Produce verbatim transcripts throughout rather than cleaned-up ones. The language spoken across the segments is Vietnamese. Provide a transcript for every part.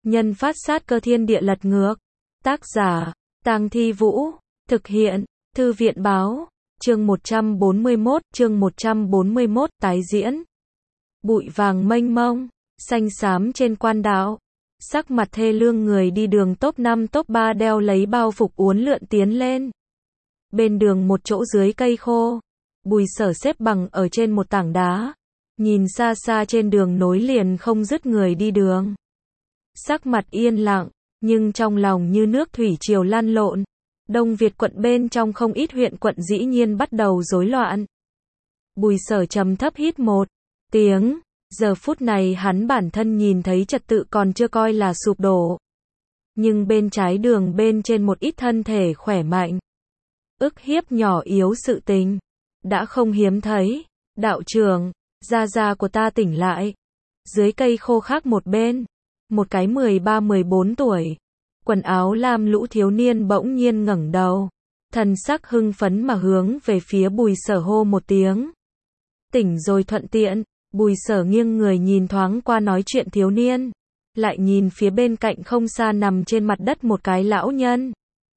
nhân phát sát cơ thiên địa lật ngược. Tác giả, Tang Thi Vũ. Thực hiện, Thư viện báo. Chương một trăm bốn mươi mốt, chương một trăm bốn mươi mốt, tái diễn. Bụi vàng mênh mông, xanh xám trên quan đạo. Sắc mặt thê lương người đi đường top năm top ba đeo lấy bao phục uốn lượn tiến lên. Bên đường một chỗ dưới cây khô, Bùi Sở xếp bằng ở trên một tảng đá, nhìn xa xa trên đường nối liền không dứt người đi đường. Sắc mặt yên lặng, nhưng trong lòng như nước thủy triều lăn lộn. Đông Việt quận bên trong không ít huyện quận dĩ nhiên bắt đầu rối loạn. Bùi Sở trầm thấp hít một tiếng, giờ phút này hắn bản thân nhìn thấy trật tự còn chưa coi là sụp đổ. Nhưng bên trái đường bên trên một ít thân thể khỏe mạnh, ức hiếp nhỏ yếu sự tình, đã không hiếm thấy. Đạo trưởng, gia gia của ta tỉnh lại. Dưới cây khô khác một bên, một cái mười ba mười bốn tuổi, quần áo lam lũ thiếu niên bỗng nhiên ngẩng đầu, thần sắc hưng phấn mà hướng về phía Bùi Sở hô một tiếng. Tỉnh rồi thuận tiện. Bùi Sở nghiêng người nhìn thoáng qua nói chuyện thiếu niên, lại nhìn phía bên cạnh không xa nằm trên mặt đất một cái lão nhân.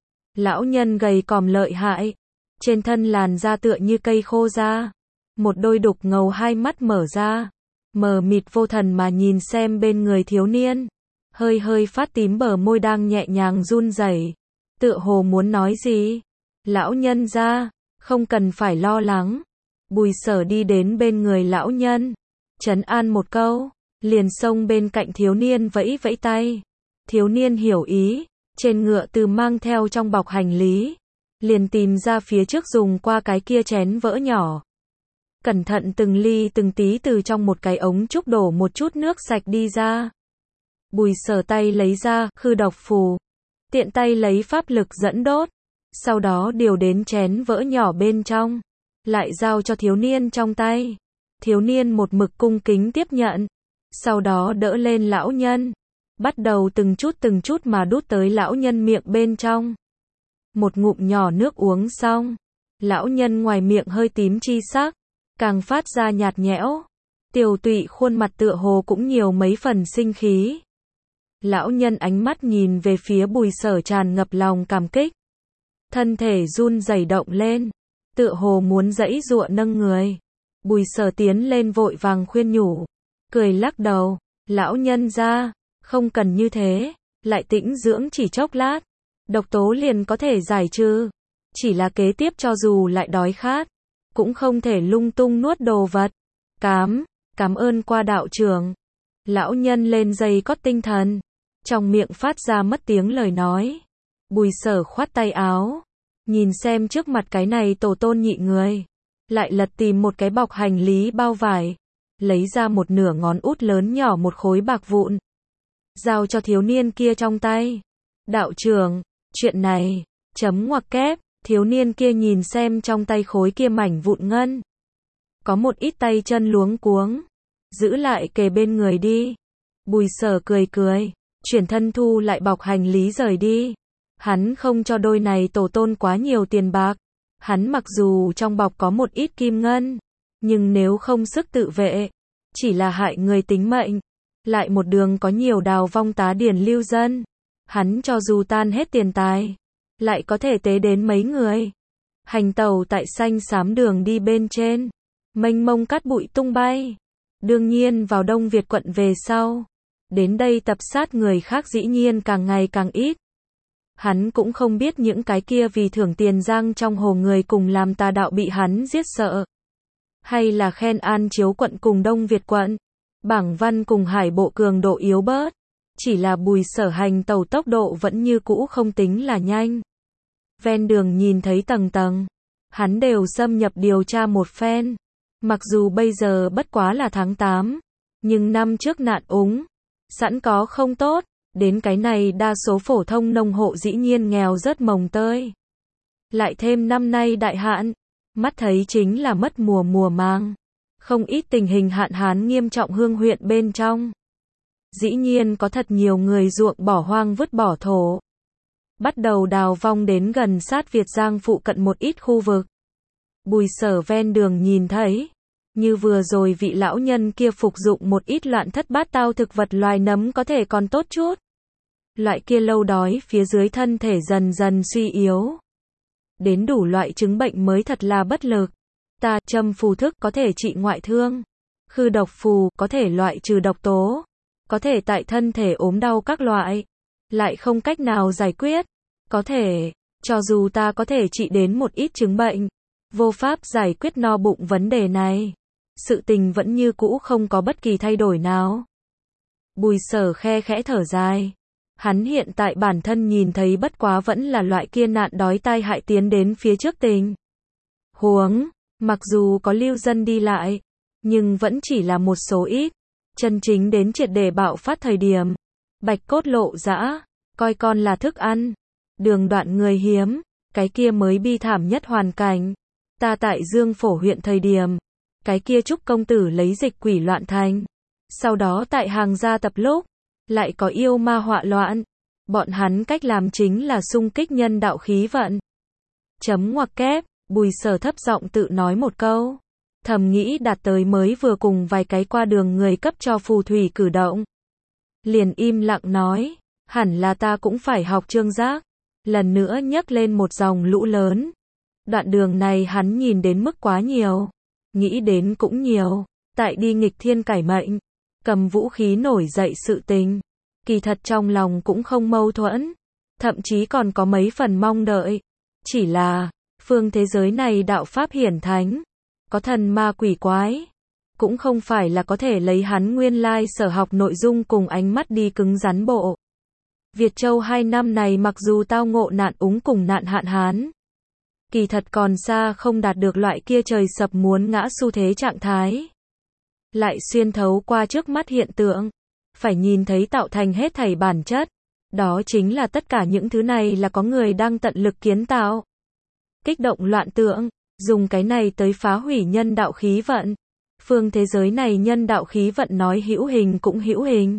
Lão nhân gầy còm lợi hại, trên thân làn da tựa như cây khô ra, một đôi đục ngầu hai mắt mở ra, mờ mịt vô thần mà nhìn xem bên người thiếu niên, hơi hơi phát tím bờ môi đang nhẹ nhàng run rẩy, tựa hồ muốn nói gì. Lão nhân ra, không cần phải lo lắng. Bùi Sở đi đến bên người lão nhân, trấn an một câu, liền xông bên cạnh thiếu niên vẫy vẫy tay. Thiếu niên hiểu ý, trên ngựa từ mang theo trong bọc hành lý, liền tìm ra phía trước dùng qua cái kia chén vỡ nhỏ. Cẩn thận từng ly từng tí từ trong một cái ống trúc đổ một chút nước sạch đi ra. Bùi Sở tay lấy ra khư độc phù, tiện tay lấy pháp lực dẫn đốt, sau đó điều đến chén vỡ nhỏ bên trong, lại giao cho thiếu niên trong tay. Thiếu niên một mực cung kính tiếp nhận, sau đó đỡ lên lão nhân, bắt đầu từng chút từng chút mà đút tới lão nhân miệng bên trong. Một ngụm nhỏ nước uống xong, lão nhân ngoài miệng hơi tím chi sắc, càng phát ra nhạt nhẽo, tiều tụy khuôn mặt tựa hồ cũng nhiều mấy phần sinh khí. Lão nhân ánh mắt nhìn về phía Bùi Sở tràn ngập lòng cảm kích, thân thể run rẩy động lên, tựa hồ muốn giãy giụa nâng người. Bùi Sở tiến lên vội vàng khuyên nhủ, cười lắc đầu, lão nhân ra, không cần như thế, lại tĩnh dưỡng chỉ chốc lát, độc tố liền có thể giải trừ, chỉ là kế tiếp cho dù lại đói khát, cũng không thể lung tung nuốt đồ vật. Cám, cảm ơn qua đạo trưởng. Lão nhân lên dây cót tinh thần, trong miệng phát ra mất tiếng lời nói. Bùi Sở khoát tay áo, nhìn xem trước mặt cái này tổ tôn nhị người, lại lật tìm một cái bọc hành lý bao vải, lấy ra một nửa ngón út lớn nhỏ một khối bạc vụn, giao cho thiếu niên kia trong tay. Đạo trưởng, chuyện này, chấm ngoặc kép. Thiếu niên kia nhìn xem trong tay khối kia mảnh vụn ngân, có một ít tay chân luống cuống, giữ lại kề bên người đi. Bùi Sở cười cười, chuyển thân thu lại bọc hành lý rời đi. Hắn không cho đôi này tổ tôn quá nhiều tiền bạc. Hắn mặc dù trong bọc có một ít kim ngân, nhưng nếu không sức tự vệ, chỉ là hại người tính mệnh. Lại một đường có nhiều đào vong tá điển lưu dân, hắn cho dù tan hết tiền tài, lại có thể tế đến mấy người. Hành tàu tại xanh xám đường đi bên trên, mênh mông cát bụi tung bay. Đương nhiên vào Đông Việt quận về sau, đến đây tập sát người khác dĩ nhiên càng ngày càng ít. Hắn cũng không biết những cái kia vì thưởng tiền giang trong hồ người cùng làm tà đạo bị hắn giết sợ, hay là khen An Chiếu quận cùng Đông Việt quận, Bảng Văn cùng Hải bộ cường độ yếu bớt. Chỉ là Bùi Sở hành tàu tốc độ vẫn như cũ không tính là nhanh. Ven đường nhìn thấy tầng tầng, hắn đều xâm nhập điều tra một phen. Mặc dù bây giờ bất quá là tháng tám, nhưng năm trước nạn úng, sẵn có không tốt, đến cái này đa số phổ thông nông hộ dĩ nhiên nghèo rớt mồng tơi. Lại thêm năm nay đại hạn, mắt thấy chính là mất mùa mùa màng. Không ít tình hình hạn hán nghiêm trọng hương huyện bên trong. Dĩ nhiên có thật nhiều người ruộng bỏ hoang vứt bỏ thổ, bắt đầu đào vong đến gần sát Việt Giang phụ cận một ít khu vực. Bùi Sở ven đường nhìn thấy, như vừa rồi vị lão nhân kia phục dụng một ít loạn thất bát tao thực vật loài nấm có thể còn tốt chút, Loại kia lâu đói phía dưới thân thể dần dần suy yếu. Đến đủ loại chứng bệnh mới thật là bất lực. Ta châm phù thức có thể trị ngoại thương. Khư độc phù có thể loại trừ độc tố. Có thể tại thân thể ốm đau các loại. Lại không cách nào giải quyết. Có thể, cho dù ta có thể trị đến một ít chứng bệnh, vô pháp giải quyết no bụng vấn đề này. Sự tình vẫn như cũ không có bất kỳ thay đổi nào. Bùi Sở khe khẽ thở dài. Hắn hiện tại bản thân nhìn thấy bất quá vẫn là loại kia nạn đói tai hại tiến đến phía trước tình huống, mặc dù có lưu dân đi lại, nhưng vẫn chỉ là một số ít. Chân chính đến triệt để bạo phát thời điểm, bạch cốt lộ dã, coi con là thức ăn, đường đoạn người hiếm, cái kia mới bi thảm nhất hoàn cảnh. Ta tại Dương Phổ huyện thời điểm, cái kia Trúc công tử lấy dịch quỷ loạn thành, sau đó tại hàng gia tập lúc, lại có yêu ma họa loạn. Bọn hắn cách làm chính là xung kích nhân đạo khí vận. Chấm ngoặc kép, Bùi Sở thấp giọng tự nói một câu. Thầm nghĩ đạt tới mới vừa cùng vài cái qua đường người cấp cho phù thủy cử động. Liền im lặng nói, hẳn là ta cũng phải học Trương Giác. Lần nữa nhấc lên một dòng lũ lớn. Đoạn đường này hắn nhìn đến mức quá nhiều. Nghĩ đến cũng nhiều. Tại đi nghịch thiên cải mệnh. Cầm vũ khí nổi dậy sự tình. Kỳ thật trong lòng cũng không mâu thuẫn. Thậm chí còn có mấy phần mong đợi. Chỉ là, phương thế giới này đạo pháp hiển thánh. Có thần ma quỷ quái. Cũng không phải là có thể lấy hắn nguyên lai sở học nội dung cùng ánh mắt đi cứng rắn bộ. Việt Châu hai năm này mặc dù tao ngộ nạn úng cùng nạn hạn hán. Kỳ thật còn xa không đạt được loại kia trời sập muốn ngã xu thế trạng thái. Lại xuyên thấu qua trước mắt hiện tượng. Phải nhìn thấy tạo thành hết thảy bản chất. Đó chính là tất cả những thứ này là có người đang tận lực kiến tạo. Kích động loạn tượng, dùng cái này tới phá hủy nhân đạo khí vận. Phương thế giới này nhân đạo khí vận nói hữu hình cũng hữu hình.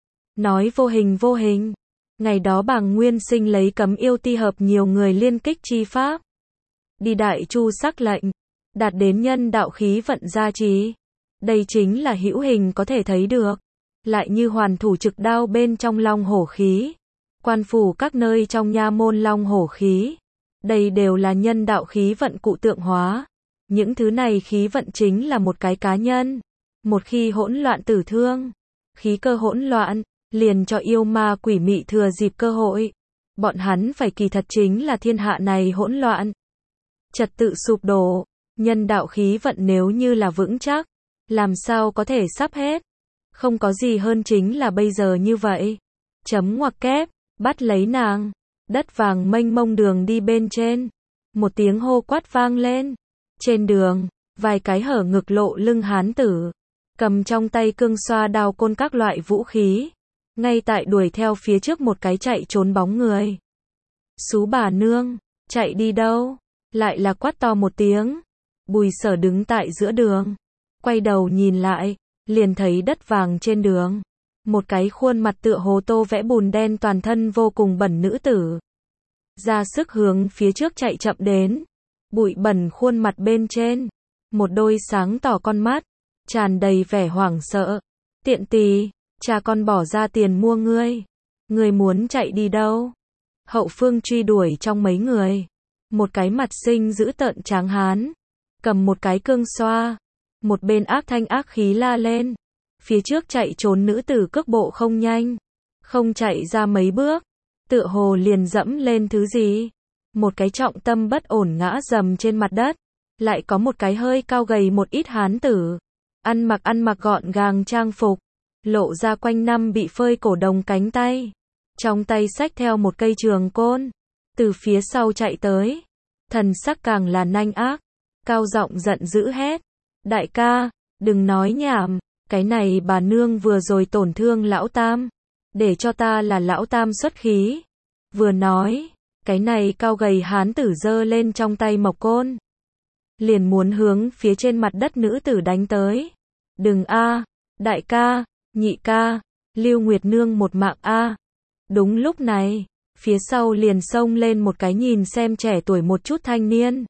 Nói vô hình vô hình. Ngày đó Bàng Nguyên Sinh lấy cấm yêu ti hợp nhiều người liên kích chi pháp. Đi đại chu sắc lệnh. Đạt đến nhân đạo khí vận gia trì. Đây chính là hữu hình có thể thấy được. Lại như hoàn thủ trực đao bên trong long hổ khí. Quan phủ các nơi trong nha môn long hổ khí. Đây đều là nhân đạo khí vận cụ tượng hóa. Những thứ này khí vận chính là một cái cá nhân. Một khi hỗn loạn tử thương. Khí cơ hỗn loạn. Liền cho yêu ma quỷ mị thừa dịp cơ hội. Bọn hắn phải kỳ thật chính là thiên hạ này hỗn loạn. Trật tự sụp đổ. Nhân đạo khí vận nếu như là vững chắc. Làm sao có thể sắp hết. Không có gì hơn chính là bây giờ như vậy. Chấm ngoặc kép, bắt lấy nàng. Đất vàng mênh mông đường đi bên trên. Một tiếng hô quát vang lên. Trên đường, vài cái hở ngực lộ lưng hán tử. Cầm trong tay cương xoa đao côn các loại vũ khí. Ngay tại đuổi theo phía trước một cái chạy trốn bóng người. Xú bà nương, chạy đi đâu? Lại là quát to một tiếng. Bùi Sở đứng tại giữa đường. Quay đầu nhìn lại, liền thấy đất vàng trên đường. Một cái khuôn mặt tựa hồ tô vẽ bùn đen toàn thân vô cùng bẩn nữ tử. Ra sức hướng phía trước chạy chậm đến. Bụi bẩn khuôn mặt bên trên. Một đôi sáng tỏ con mắt. Tràn đầy vẻ hoảng sợ. Tiện tì, cha con bỏ ra tiền mua ngươi. Ngươi muốn chạy đi đâu? Hậu phương truy đuổi trong mấy người. Một cái mặt xinh dữ tợn tráng hán. Cầm một cái cương xoa. Một bên ác thanh ác khí la lên. Phía trước chạy trốn nữ tử cước bộ không nhanh. Không chạy ra mấy bước. Tựa hồ liền dẫm lên thứ gì. Một cái trọng tâm bất ổn ngã dầm trên mặt đất. Lại có một cái hơi cao gầy một ít hán tử. Ăn mặc ăn mặc gọn gàng trang phục. Lộ ra quanh năm bị phơi cổ đồng cánh tay. Trong tay xách theo một cây trường côn. Từ phía sau chạy tới. Thần sắc càng là nanh ác. Cao giọng giận dữ hét. Đại ca, đừng nói nhảm. Cái này bà nương vừa rồi tổn thương lão tam. Để cho ta là lão tam xuất khí. Vừa nói. Cái này cao gầy hán tử giơ lên trong tay mộc côn. Liền muốn hướng phía trên mặt đất nữ tử đánh tới. Đừng a, đại ca, nhị ca, Lưu Nguyệt Nương một mạng a. Đúng lúc này, phía sau liền xông lên một cái nhìn xem trẻ tuổi một chút thanh niên.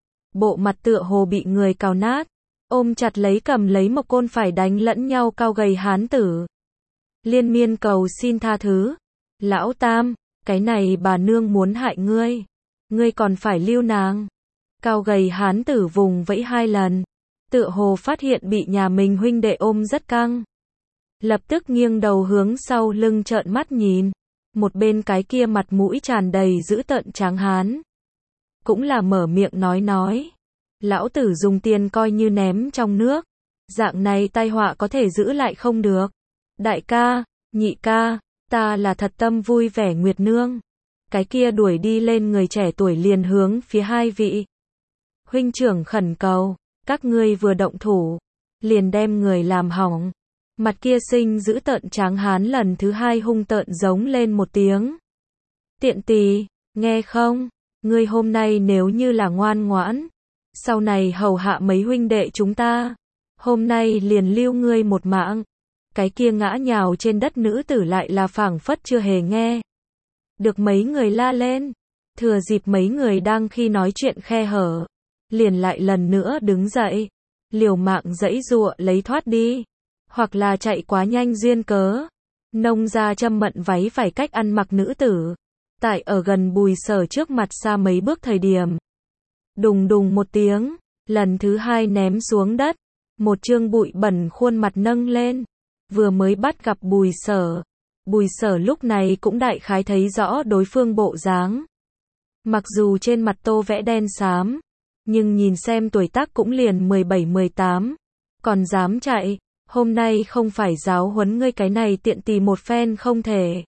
Bộ mặt tựa hồ bị người cào nát, ôm chặt lấy cầm lấy mộc côn phải đánh lẫn nhau cao gầy hán tử. Liên miên cầu xin tha thứ. Lão Tam, cái này bà nương muốn hại ngươi. Ngươi còn phải lưu nàng. Cao gầy hán tử vùng vẫy hai lần. Tựa hồ phát hiện bị nhà mình huynh đệ ôm rất căng. Lập tức nghiêng đầu hướng sau lưng trợn mắt nhìn. Một bên cái kia mặt mũi tràn đầy dữ tợn tráng hán. Cũng là mở miệng nói nói. Lão tử dùng tiền coi như ném trong nước. Dạng này tai họa có thể giữ lại không được. Đại ca, nhị ca, ta là thật tâm vui vẻ Nguyệt Nương. Cái kia đuổi đi lên người trẻ tuổi liền hướng phía hai vị huynh trưởng khẩn cầu, các ngươi vừa động thủ, liền đem người làm hỏng. Mặt kia sinh giữ tợn tráng hán lần thứ hai hung tợn giống lên một tiếng. Tiện tỳ, nghe không? Ngươi hôm nay nếu như là ngoan ngoãn, sau này hầu hạ mấy huynh đệ chúng ta, hôm nay liền lưu ngươi một mạng. Cái kia ngã nhào trên đất nữ tử lại là phảng phất chưa hề nghe. Được mấy người la lên, thừa dịp mấy người đang khi nói chuyện khe hở, liền lại lần nữa đứng dậy, liều mạng giãy giụa lấy thoát đi, hoặc là chạy quá nhanh duyên cớ. Nông gia châm mận váy phải cách ăn mặc nữ tử, tại ở gần Bùi Sở trước mặt xa mấy bước thời điểm. Đùng đùng một tiếng, lần thứ hai ném xuống đất, một trương bụi bẩn khuôn mặt nâng lên, vừa mới bắt gặp Bùi Sở. Bùi Sở lúc này cũng đại khái thấy rõ đối phương bộ dáng. Mặc dù trên mặt tô vẽ đen xám, nhưng nhìn xem tuổi tác cũng liền mười bảy mười tám, còn dám chạy, hôm nay không phải giáo huấn ngươi cái này tiện tì một phen không thể.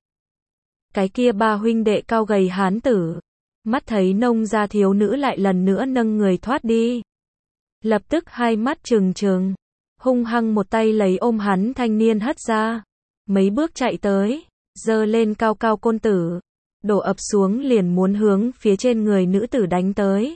Cái kia ba huynh đệ cao gầy hán tử, mắt thấy nông gia thiếu nữ lại lần nữa nâng người thoát đi. Lập tức hai mắt trừng trừng, hung hăng một tay lấy ôm hắn thanh niên hất ra, mấy bước chạy tới, giơ lên cao cao côn tử, đổ ập xuống liền muốn hướng phía trên người nữ tử đánh tới.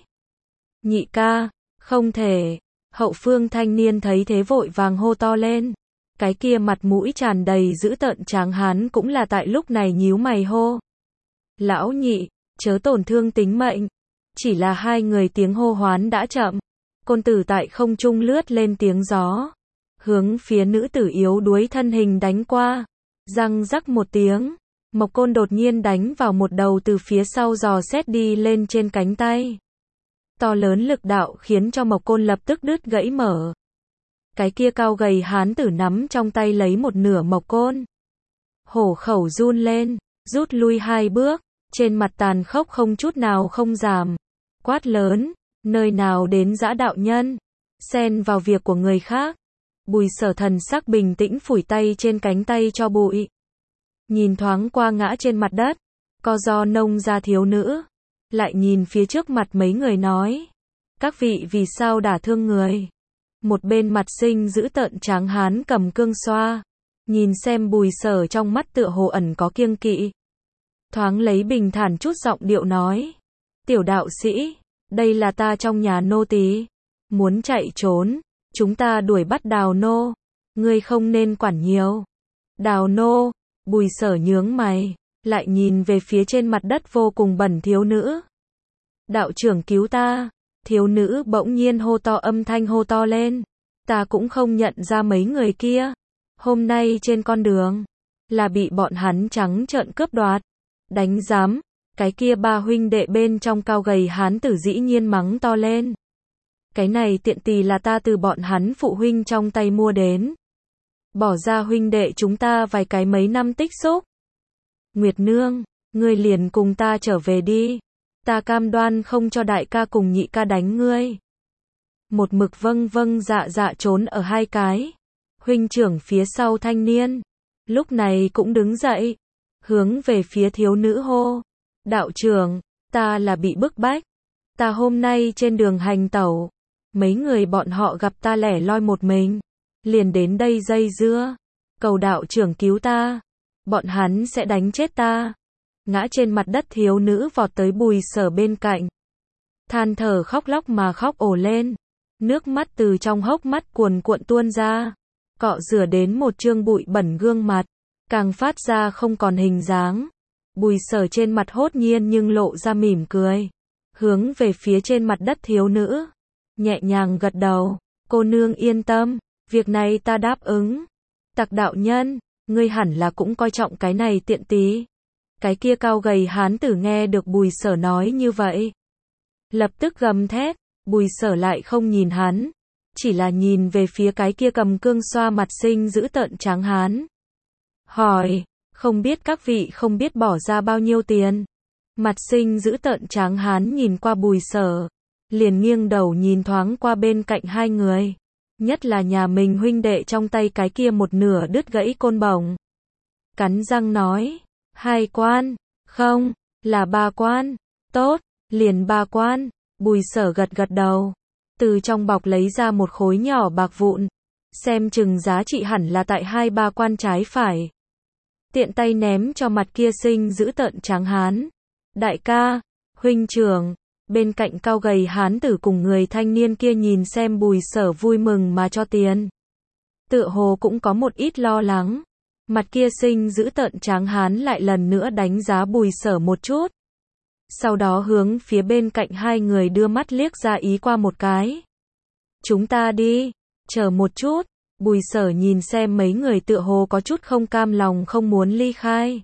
Nhị ca, không thể. Hậu phương thanh niên thấy thế vội vàng hô to lên. Cái kia mặt mũi tràn đầy dữ tợn tráng hán cũng là tại lúc này nhíu mày hô. Lão nhị, chớ tổn thương tính mệnh. Chỉ là hai người tiếng hô hoán đã chậm. Côn tử tại không trung lướt lên tiếng gió, hướng phía nữ tử yếu đuối thân hình đánh qua. Răng rắc một tiếng, mộc côn đột nhiên đánh vào một đầu từ phía sau dò xét đi lên trên cánh tay. To lớn lực đạo khiến cho mộc côn lập tức đứt gãy mở. Cái kia cao gầy hán tử nắm trong tay lấy một nửa mộc côn. Hổ khẩu run lên, rút lui hai bước, trên mặt tàn khốc không chút nào không giảm. Quát lớn, nơi nào đến dã đạo nhân, xen vào việc của người khác. Bùi Sở thần sắc bình tĩnh phủi tay trên cánh tay cho bụi. Nhìn thoáng qua ngã trên mặt đất, co do nông gia thiếu nữ. Lại nhìn phía trước mặt mấy người nói. Các vị vì sao đả thương người? Một bên mặt sinh giữ tợn tráng hán cầm cương xoa. Nhìn xem Bùi Sở trong mắt tựa hồ ẩn có kiêng kỵ. Thoáng lấy bình thản chút giọng điệu nói. Tiểu đạo sĩ, đây là ta trong nhà nô tỳ. Muốn chạy trốn, chúng ta đuổi bắt Đào nô. Ngươi không nên quản nhiều. Đào nô, Bùi Sở nhướng mày. Lại nhìn về phía trên mặt đất vô cùng bẩn thiếu nữ. Đạo trưởng cứu ta. Thiếu nữ bỗng nhiên hô to âm thanh hô to lên. Ta cũng không nhận ra mấy người kia. Hôm nay trên con đường, là bị bọn hắn trắng trợn cướp đoạt. Đánh giám, cái kia ba huynh đệ bên trong cao gầy hán tử dĩ nhiên mắng to lên. Cái này tiện tì là ta từ bọn hắn phụ huynh trong tay mua đến. Bỏ ra huynh đệ chúng ta vài cái mấy năm tích xúc. Nguyệt Nương, ngươi liền cùng ta trở về đi. Ta cam đoan không cho đại ca cùng nhị ca đánh ngươi. Một mực vâng vâng dạ dạ trốn ở hai cái. Huynh trưởng phía sau thanh niên. Lúc này cũng đứng dậy. Hướng về phía thiếu nữ hô. Đạo trưởng, ta là bị bức bách. Ta hôm nay trên đường hành tẩu. Mấy người bọn họ gặp ta lẻ loi một mình. Liền đến đây dây dưa. Cầu đạo trưởng cứu ta. Bọn hắn sẽ đánh chết ta. Ngã trên mặt đất thiếu nữ vọt tới Bùi Sở bên cạnh. Than thở khóc lóc mà khóc ồ lên. Nước mắt từ trong hốc mắt cuồn cuộn tuôn ra. Cọ rửa đến một trương bụi bẩn gương mặt. Càng phát ra không còn hình dáng. Bùi Sở trên mặt hốt nhiên nhưng lộ ra mỉm cười. Hướng về phía trên mặt đất thiếu nữ. Nhẹ nhàng gật đầu. Cô nương yên tâm. Việc này ta đáp ứng. Tặc đạo nhân, ngươi hẳn là cũng coi trọng cái này tiện tí. Cái kia cao gầy hán tử nghe được Bùi Sở nói như vậy, lập tức gầm thét. Bùi Sở lại không nhìn hắn, chỉ là nhìn về phía cái kia cầm cương xoa mặt sinh dữ tợn tráng hán. Hỏi, không biết các vị không biết bỏ ra bao nhiêu tiền? Mặt sinh dữ tợn tráng hán nhìn qua Bùi Sở, liền nghiêng đầu nhìn thoáng qua bên cạnh hai người. Nhất là nhà mình huynh đệ trong tay cái kia một nửa đứt gãy côn bổng. Cắn răng nói, hai quan, không, là ba quan, tốt, liền ba quan. Bùi Sở gật gật đầu, từ trong bọc lấy ra một khối nhỏ bạc vụn, xem chừng giá trị hẳn là tại hai ba quan trái phải. Tiện tay ném cho mặt kia sinh giữ tợn tráng hán. Đại ca, huynh trưởng, bên cạnh cao gầy hán tử cùng người thanh niên kia nhìn xem Bùi Sở vui mừng mà cho tiền. Tựa hồ cũng có một ít lo lắng. Mặt kia sinh giữ tợn tráng hán lại lần nữa đánh giá Bùi Sở một chút. Sau đó hướng phía bên cạnh hai người đưa mắt liếc ra ý qua một cái. Chúng ta đi, chờ một chút. Bùi Sở nhìn xem mấy người tựa hồ có chút không cam lòng không muốn ly khai.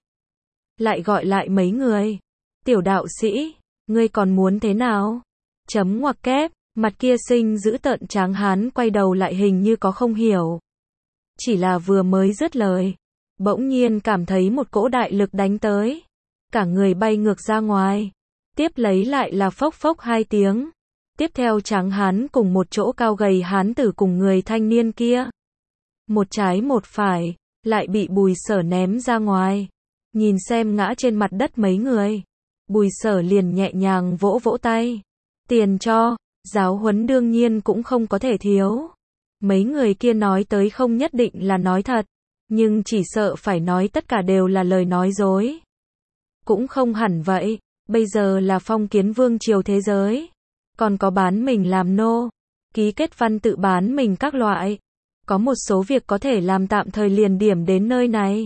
Lại gọi lại mấy người. Tiểu đạo sĩ, ngươi còn muốn thế nào? Chấm ngoặc kép, mặt kia sinh giữ tợn tráng hán quay đầu lại hình như có không hiểu. Chỉ là vừa mới dứt lời, bỗng nhiên cảm thấy một cỗ đại lực đánh tới. Cả người bay ngược ra ngoài. Tiếp lấy lại là phốc phốc hai tiếng. Tiếp theo tráng hán cùng một chỗ cao gầy hán tử cùng người thanh niên kia. Một trái một phải, lại bị Bùi Sở ném ra ngoài. Nhìn xem ngã trên mặt đất mấy người. Bùi Sở liền nhẹ nhàng vỗ vỗ tay. Tiền cho, giáo huấn đương nhiên cũng không có thể thiếu. Mấy người kia nói tới không nhất định là nói thật. Nhưng chỉ sợ phải nói tất cả đều là lời nói dối. Cũng không hẳn vậy, bây giờ là phong kiến vương triều thế giới. Còn có bán mình làm nô, ký kết văn tự bán mình các loại. Có một số việc có thể làm tạm thời liền điểm đến nơi này.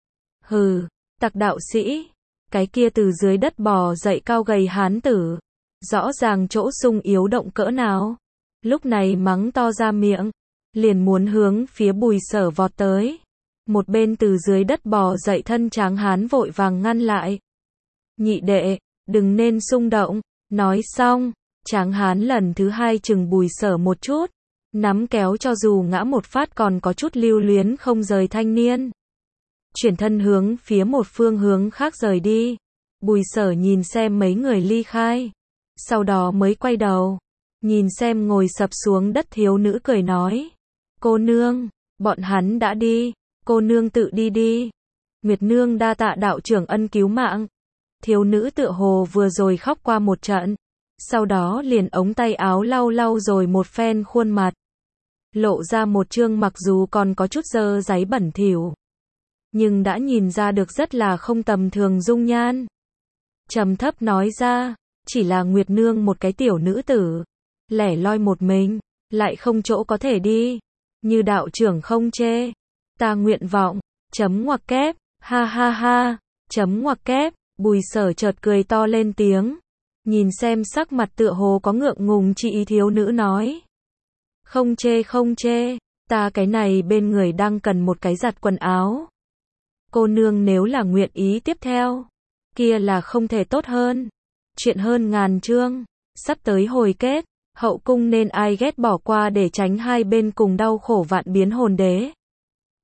Hừ, tặc đạo sĩ, cái kia từ dưới đất bò dậy cao gầy hán tử. Rõ ràng chỗ sung yếu động cỡ nào. Lúc này mắng to ra miệng, liền muốn hướng phía Bùi Sở vọt tới. Một bên từ dưới đất bò dậy thân tráng hán vội vàng ngăn lại. Nhị đệ, đừng nên xung động. Nói xong, tráng hán lần thứ hai chừng Bùi Sở một chút. Nắm kéo cho dù ngã một phát còn có chút lưu luyến không rời thanh niên. Chuyển thân hướng phía một phương hướng khác rời đi. Bùi Sở nhìn xem mấy người ly khai. Sau đó mới quay đầu. Nhìn xem ngồi sập xuống đất thiếu nữ cười nói. Cô nương, bọn hắn đã đi. Cô nương tự đi đi. Nguyệt nương đa tạ đạo trưởng ân cứu mạng. Thiếu nữ tựa hồ vừa rồi khóc qua một trận. Sau đó liền ống tay áo lau lau rồi một phen khuôn mặt. Lộ ra một trương mặc dù còn có chút dơ dáy bẩn thỉu. Nhưng đã nhìn ra được rất là không tầm thường dung nhan. Trầm thấp nói ra, chỉ là Nguyệt nương một cái tiểu nữ tử. Lẻ loi một mình, lại không chỗ có thể đi. Như đạo trưởng không chê. Ta nguyện vọng, chấm ngoặc kép, ha ha ha, chấm ngoặc kép. Bùi Sở chợt cười to lên tiếng. Nhìn xem sắc mặt tựa hồ có ngượng ngùng chị ý thiếu nữ nói. Không chê không chê, ta cái này bên người đang cần một cái giặt quần áo. Cô nương nếu là nguyện ý tiếp theo, kia là không thể tốt hơn. Chuyện hơn ngàn chương, sắp tới hồi kết, hậu cung nên ai ghét bỏ qua để tránh hai bên cùng đau khổ vạn biến hồn đế.